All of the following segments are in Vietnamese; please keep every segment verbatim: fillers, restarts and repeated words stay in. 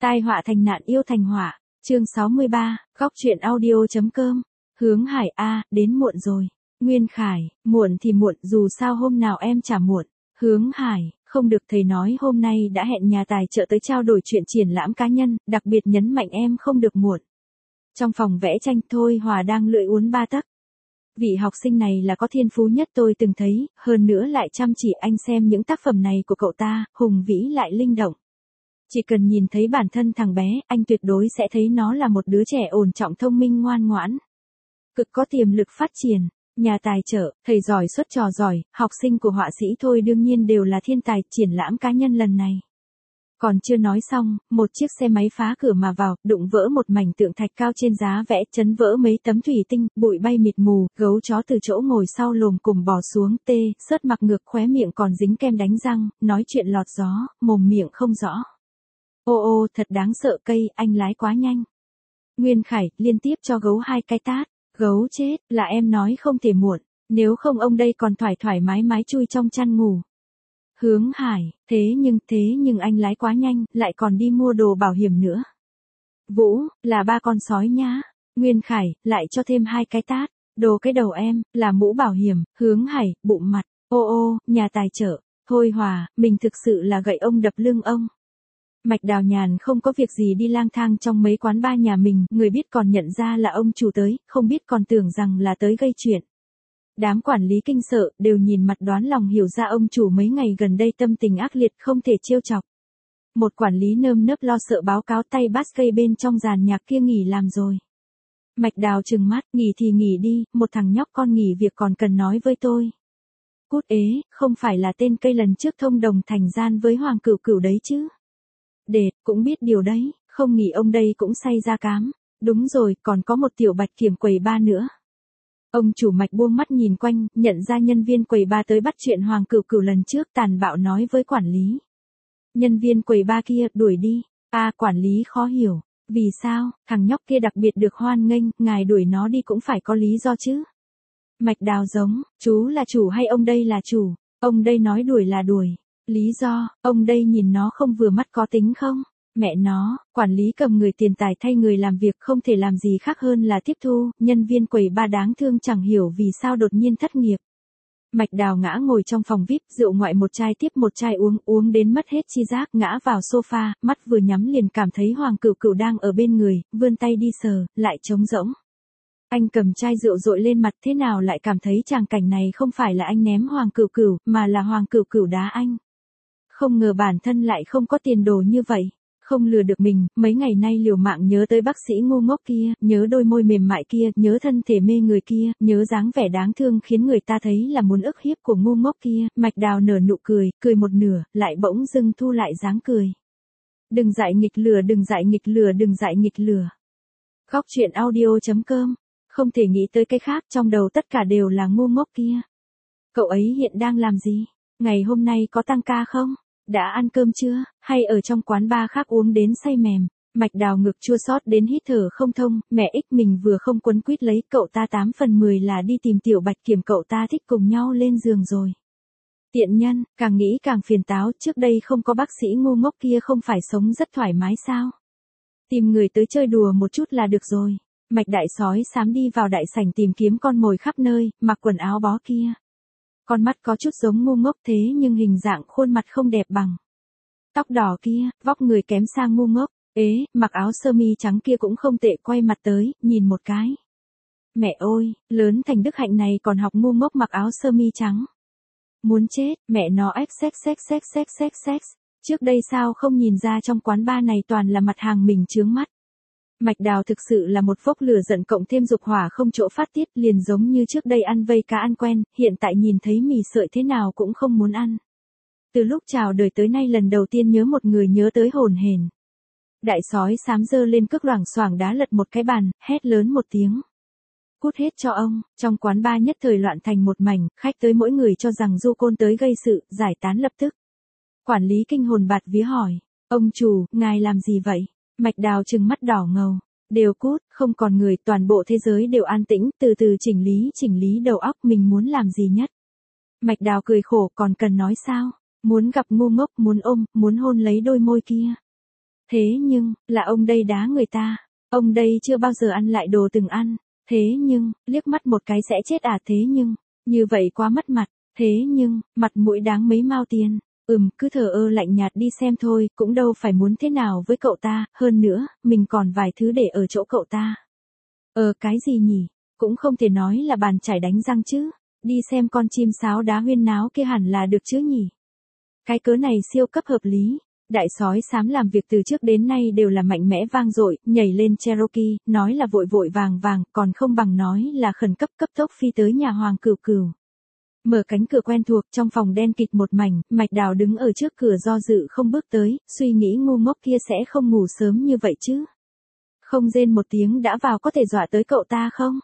Tai họa thành nạn yêu thành họa, chương sáu mươi ba, góc truyện audio.com. Hướng Hải a, đến muộn rồi. Nguyên Khải, muộn thì muộn, dù sao hôm nào em chả muộn. Hướng Hải, không được, thầy nói hôm nay đã hẹn nhà tài trợ tới trao đổi chuyện triển lãm cá nhân, đặc biệt nhấn mạnh em không được muộn. Trong phòng vẽ tranh, Thôi Hòa đang lưỡi uốn ba tấc. Vị học sinh này là có thiên phú nhất tôi từng thấy, hơn nữa lại chăm chỉ. Anh xem những tác phẩm này của cậu ta, hùng vĩ lại linh động. Chỉ cần nhìn thấy bản thân thằng bé, anh tuyệt đối sẽ thấy nó là một đứa trẻ ổn trọng, thông minh, ngoan ngoãn, cực có tiềm lực phát triển. Nhà tài trợ, thầy giỏi xuất trò giỏi, học sinh của họa sĩ Thôi đương nhiên đều là thiên tài. Triển lãm cá nhân lần này, còn chưa nói xong, một chiếc xe máy phá cửa mà vào, đụng vỡ một mảnh tượng thạch cao trên giá vẽ, chấn vỡ mấy tấm thủy tinh, bụi bay mịt mù, gấu chó từ chỗ ngồi sau lồm cồm bò xuống, tê, sớt mặc ngược, khóe miệng còn dính kem đánh răng, nói chuyện lọt gió, mồm miệng không rõ. Ô ô, thật đáng sợ, cây, anh lái quá nhanh. Nguyên Khải, liên tiếp cho gấu hai cái tát. Gấu chết, là em nói không thể muộn, nếu không ông đây còn thoải thoải mái mái chui trong chăn ngủ. Hướng Hải, thế nhưng, thế nhưng anh lái quá nhanh, lại còn đi mua đồ bảo hiểm nữa. Vũ, là ba con sói nhá. Nguyên Khải, lại cho thêm hai cái tát. Đồ cái đầu em, là mũ bảo hiểm. Hướng Hải, bụng mặt. Ô ô, nhà tài trợ. Thôi Hòa, mình thực sự là gậy ông đập lưng ông. Mạch Đào nhàn không có việc gì đi lang thang trong mấy quán bar nhà mình, người biết còn nhận ra là ông chủ tới, không biết còn tưởng rằng là tới gây chuyện. Đám quản lý kinh sợ, đều nhìn mặt đoán lòng hiểu ra ông chủ mấy ngày gần đây tâm tình ác liệt, không thể trêu chọc. Một quản lý nơm nớp lo sợ báo cáo tay bass cây bên trong dàn nhạc kia nghỉ làm rồi. Mạch Đào trừng mắt, nghỉ thì nghỉ đi, một thằng nhóc con nghỉ việc còn cần nói với tôi. Cút ế, không phải là tên cây lần trước thông đồng thành gian với Hoàng Cửu Cửu đấy chứ. Đệt, cũng biết điều đấy, không nghỉ ông đây cũng say ra cám. Đúng rồi, còn có một tiểu bạch kiểm quầy ba nữa. Ông chủ Mạch buông mắt nhìn quanh, nhận ra nhân viên quầy ba tới bắt chuyện Hoàng Cửu Cửu lần trước, tàn bạo nói với quản lý. Nhân viên quầy ba kia, đuổi đi. À, quản lý khó hiểu. Vì sao, thằng nhóc kia đặc biệt được hoan nghênh, ngài đuổi nó đi cũng phải có lý do chứ. Mạch Đào giống, chú là chủ hay ông đây là chủ? Ông đây nói đuổi là đuổi. Lý do, ông đây nhìn nó không vừa mắt có tính không? Mẹ nó, quản lý cầm người tiền tài thay người làm việc không thể làm gì khác hơn là tiếp thu, nhân viên quầy ba đáng thương chẳng hiểu vì sao đột nhiên thất nghiệp. Mạch Đào ngã ngồi trong phòng vi ai pi, rượu ngoại một chai tiếp một chai uống, uống đến mất hết chi giác, ngã vào sofa, mắt vừa nhắm liền cảm thấy Hoàng Cửu Cửu đang ở bên người, vươn tay đi sờ, lại trống rỗng. Anh cầm chai rượu dội lên mặt, thế nào lại cảm thấy tràng cảnh này không phải là anh ném Hoàng Cửu Cửu, mà là Hoàng Cửu Cửu đá anh. Không ngờ bản thân lại không có tiền đồ như vậy. Không lừa được mình, mấy ngày nay liều mạng nhớ tới bác sĩ ngu ngốc kia, nhớ đôi môi mềm mại kia, nhớ thân thể mê người kia, nhớ dáng vẻ đáng thương khiến người ta thấy là muốn ức hiếp của ngu ngốc kia. Mạch Đào nở nụ cười, cười một nửa, lại bỗng dưng thu lại dáng cười. Đừng dại nghịch lừa, đừng dại nghịch lừa, đừng dại nghịch lừa. Góc truyện audio.com. Không thể nghĩ tới cái khác, trong đầu tất cả đều là ngu ngốc kia. Cậu ấy hiện đang làm gì? Ngày hôm nay có tăng ca không? Đã ăn cơm chưa, hay ở trong quán bar khác uống đến say mềm? Mạch Đào ngực chua xót đến hít thở không thông, mẹ ích mình vừa không quấn quýt lấy cậu ta tám phần mười là đi tìm tiểu bạch kiểm cậu ta thích cùng nhau lên giường rồi. Tiện nhân, càng nghĩ càng phiền táo, trước đây không có bác sĩ ngu ngốc kia không phải sống rất thoải mái sao? Tìm người tới chơi đùa một chút là được rồi. Mạch đại sói xám đi vào đại sảnh tìm kiếm con mồi khắp nơi, mặc quần áo bó kia. Con mắt có chút giống ngu ngốc thế nhưng hình dạng khuôn mặt không đẹp bằng. Tóc đỏ kia, vóc người kém xa ngu ngốc. Ế, mặc áo sơ mi trắng kia cũng không tệ, quay mặt tới, nhìn một cái. Mẹ ơi, lớn thành đức hạnh này còn học ngu ngốc mặc áo sơ mi trắng. Muốn chết, mẹ nó ếch xếch xếch xếch xếch xếch xếch. Trước đây sao không nhìn ra trong quán bar này toàn là mặt hàng mình chướng mắt. Mạch Đào thực sự là một phốc lửa giận cộng thêm dục hỏa không chỗ phát tiết, liền giống như trước đây ăn vây cá ăn quen, hiện tại nhìn thấy mì sợi thế nào cũng không muốn ăn. Từ lúc chào đời tới nay lần đầu tiên nhớ một người nhớ tới hồn hển. Đại sói xám giơ lên cước loảng xoảng đá lật một cái bàn, hét lớn một tiếng. Cút hết cho ông, trong quán bar nhất thời loạn thành một mảnh, khách tới mỗi người cho rằng du côn tới gây sự, giải tán lập tức. Quản lý kinh hồn bạt vía hỏi, ông chủ, ngài làm gì vậy? Mạch Đào trừng mắt đỏ ngầu, đều cút, không còn người, toàn bộ thế giới đều an tĩnh, từ từ chỉnh lý chỉnh lý đầu óc mình muốn làm gì nhất. Mạch Đào cười khổ, còn cần nói sao? Muốn gặp ngu ngốc, muốn ôm, muốn hôn lấy đôi môi kia. Thế nhưng, là ông đây đá người ta. Ông đây chưa bao giờ ăn lại đồ từng ăn. Thế nhưng, liếc mắt một cái sẽ chết à thế nhưng, như vậy quá mất mặt. Thế nhưng, mặt mũi đáng mấy mao tiền. Ừm, cứ thờ ơ lạnh nhạt đi xem thôi, cũng đâu phải muốn thế nào với cậu ta, hơn nữa, mình còn vài thứ để ở chỗ cậu ta. Ờ cái gì nhỉ? Cũng không thể nói là bàn chải đánh răng chứ. Đi xem con chim sáo đá huyên náo kia hẳn là được chứ nhỉ? Cái cớ này siêu cấp hợp lý. Đại sói xám làm việc từ trước đến nay đều là mạnh mẽ vang dội, nhảy lên Cherokee, nói là vội vội vàng vàng, còn không bằng nói là khẩn cấp cấp tốc phi tới nhà Hoàng Cửu Cửu. Mở cánh cửa quen thuộc, trong phòng đen kịt một mảnh, Mạch Đào đứng ở trước cửa do dự không bước tới, suy nghĩ ngu ngốc kia sẽ không ngủ sớm như vậy chứ. Không rên một tiếng đã vào có thể dọa tới cậu ta không?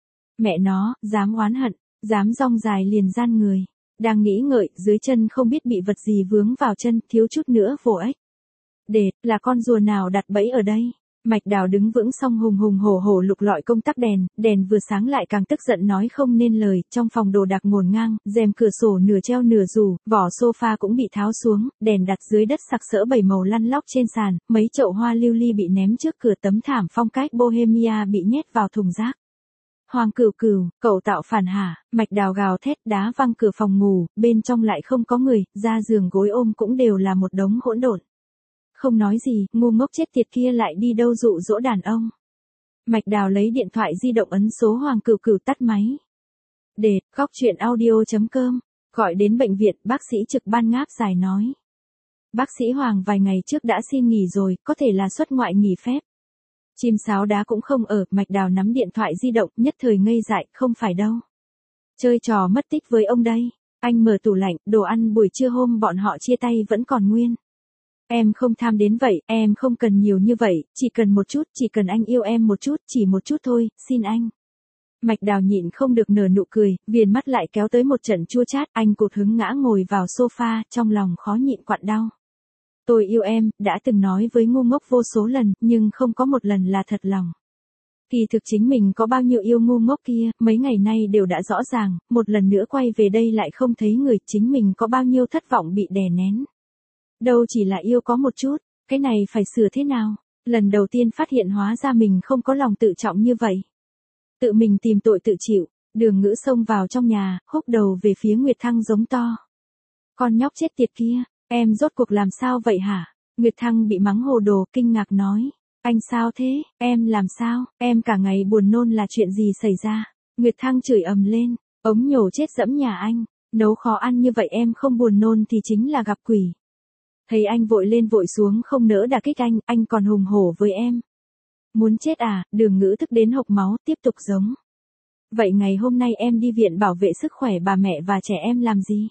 Mẹ nó, dám oán hận, dám rong dài liền gian người. Đang nghĩ ngợi, dưới chân không biết bị vật gì vướng vào chân, thiếu chút nữa vồ ếch. Đệt, là con rùa nào đặt bẫy ở đây? Mạch Đào đứng vững xong hùng hùng hổ hổ lục lọi công tắc đèn, đèn vừa sáng lại càng tức giận nói không nên lời, trong phòng đồ đạc ngổn ngang, rèm cửa sổ nửa treo nửa rủ, vỏ sofa cũng bị tháo xuống, đèn đặt dưới đất sặc sỡ bảy màu lăn lóc trên sàn, mấy chậu hoa lưu ly bị ném trước cửa, tấm thảm phong cách Bohemia bị nhét vào thùng rác. Hoàng Cửu Cửu, cậu tạo phản hả? Mạch Đào gào thét đá văng cửa phòng ngủ, bên trong lại không có người, ra giường gối ôm cũng đều là một đống hỗn độn. Không nói gì, ngu ngốc chết tiệt kia lại đi đâu dụ dỗ đàn ông. Mạch Đào lấy điện thoại di động ấn số Hoàng Cửu Cửu tắt máy. Đệt, góc chuyện audio.com, gọi đến bệnh viện, bác sĩ trực ban ngáp dài nói. Bác sĩ Hoàng vài ngày trước đã xin nghỉ rồi, có thể là xuất ngoại nghỉ phép. Chim sáo đá cũng không ở, Mạch Đào nắm điện thoại di động, nhất thời ngây dại, không phải đâu. Chơi trò mất tích với ông đây. Anh mở tủ lạnh, đồ ăn buổi trưa hôm bọn họ chia tay vẫn còn nguyên. Em không tham đến vậy, em không cần nhiều như vậy, chỉ cần một chút, chỉ cần anh yêu em một chút, chỉ một chút thôi, xin anh. Mạch Đào nhịn không được nở nụ cười, viền mắt lại kéo tới một trận chua chát, anh cụt hứng ngã ngồi vào sofa, trong lòng khó nhịn quặn đau. Tôi yêu em, đã từng nói với ngu ngốc vô số lần, nhưng không có một lần là thật lòng. Kỳ thực chính mình có bao nhiêu yêu ngu ngốc kia, mấy ngày nay đều đã rõ ràng, một lần nữa quay về đây lại không thấy người, chính mình có bao nhiêu thất vọng bị đè nén. Đâu chỉ là yêu có một chút, cái này phải sửa thế nào? Lần đầu tiên phát hiện hóa ra mình không có lòng tự trọng như vậy. Tự mình tìm tội tự chịu, Đường Ngữ xông vào trong nhà, húc đầu về phía Nguyệt Thăng giống to. Con nhóc chết tiệt kia, em rốt cuộc làm sao vậy hả? Nguyệt Thăng bị mắng hồ đồ, kinh ngạc nói. Anh sao thế, em làm sao, em cả ngày buồn nôn là chuyện gì xảy ra? Nguyệt Thăng chửi ầm lên, ống nhổ chết dẫm nhà anh, nấu khó ăn như vậy em không buồn nôn thì chính là gặp quỷ. Thấy anh vội lên vội xuống không nỡ đả kích anh, anh còn hùng hổ với em. Muốn chết à? Đường Ngữ tức đến hộc máu, tiếp tục giống. Vậy ngày hôm nay em đi viện bảo vệ sức khỏe bà mẹ và trẻ em làm gì?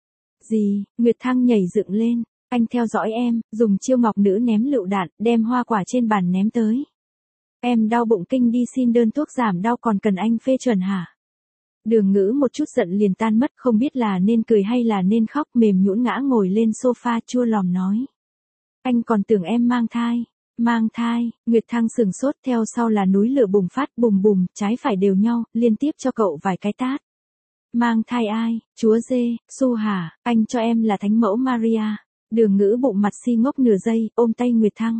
Gì? Nguyệt Thăng nhảy dựng lên, anh theo dõi em, dùng chiêu ngọc nữ ném lựu đạn, đem hoa quả trên bàn ném tới. Em đau bụng kinh đi xin đơn thuốc giảm đau còn cần anh phê chuẩn hả? Đường Ngữ một chút giận liền tan mất, không biết là nên cười hay là nên khóc, mềm nhũn ngã ngồi lên sofa chua lòm nói. Anh còn tưởng em mang thai. Mang thai, Nguyệt Thăng sừng sốt, theo sau là núi lửa bùng phát, bùm bùm, trái phải đều nhau, liên tiếp cho cậu vài cái tát. Mang thai ai? Chúa dê, Su hả? Anh cho em là thánh mẫu Maria. Đường Ngữ bụng mặt si ngốc nửa giây, ôm tay Nguyệt Thăng.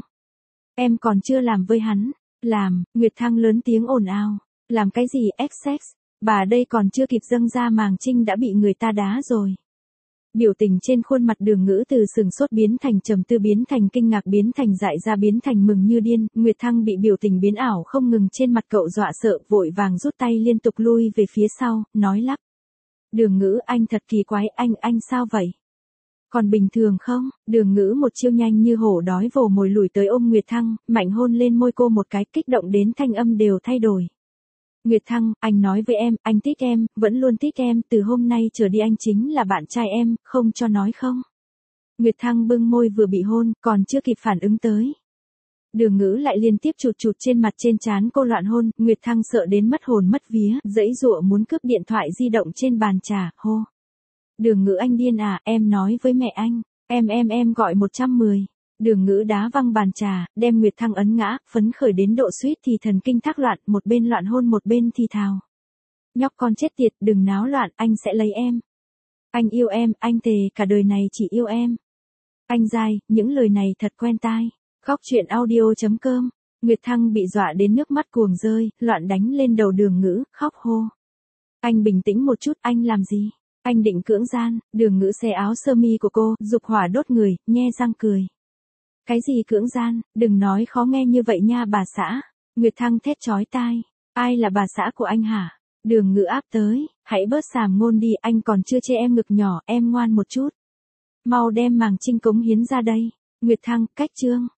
Em còn chưa làm với hắn. Làm, Nguyệt Thăng lớn tiếng ồn ào. Làm cái gì sex? Bà đây còn chưa kịp dâng ra màng trinh đã bị người ta đá rồi. Biểu tình trên khuôn mặt Đường Ngữ từ sừng sốt biến thành trầm tư biến thành kinh ngạc biến thành dại ra biến thành mừng như điên, Nguyệt Thăng bị biểu tình biến ảo không ngừng trên mặt cậu dọa sợ, vội vàng rút tay liên tục lui về phía sau, nói lắp. Đường Ngữ anh thật kỳ quái, anh, anh sao vậy? Còn bình thường không? Đường Ngữ một chiêu nhanh như hổ đói vồ mồi lùi tới ôm Nguyệt Thăng, mạnh hôn lên môi cô một cái, kích động đến thanh âm đều thay đổi. Nguyệt Thăng, anh nói với em, anh thích em, vẫn luôn thích em, từ hôm nay trở đi anh chính là bạn trai em, không cho nói không? Nguyệt Thăng bưng môi vừa bị hôn, còn chưa kịp phản ứng tới. Đường Ngữ lại liên tiếp chụt chụt trên mặt trên trán cô loạn hôn, Nguyệt Thăng sợ đến mất hồn mất vía, giãy giụa muốn cướp điện thoại di động trên bàn trà, hô. Đường Ngữ anh điên à, em nói với mẹ anh, em em em gọi một trăm mười. Đường Ngữ đá văng bàn trà, đem Nguyệt Thăng ấn ngã, phấn khởi đến độ suýt thì thần kinh thác loạn, một bên loạn hôn một bên thì thào. Nhóc con chết tiệt, đừng náo loạn, anh sẽ lấy em. Anh yêu em, anh thề cả đời này chỉ yêu em. Anh dai, những lời này thật quen tai. Khóc chuyện audio.com. Nguyệt Thăng bị dọa đến nước mắt cuồng rơi, loạn đánh lên đầu Đường Ngữ, khóc hô. Anh bình tĩnh một chút, anh làm gì? Anh định cưỡng gian. Đường Ngữ xé áo sơ mi của cô, dục hỏa đốt người, nhe răng cười. Cái gì cưỡng gian, đừng nói khó nghe như vậy nha bà xã. Nguyệt Thăng thét chói tai. Ai là bà xã của anh hả? Đường Ngữ áp tới, hãy bớt xàm ngôn đi, anh còn chưa che em ngực nhỏ, em ngoan một chút. Mau đem màng trinh cống hiến ra đây. Nguyệt Thăng, cách chương.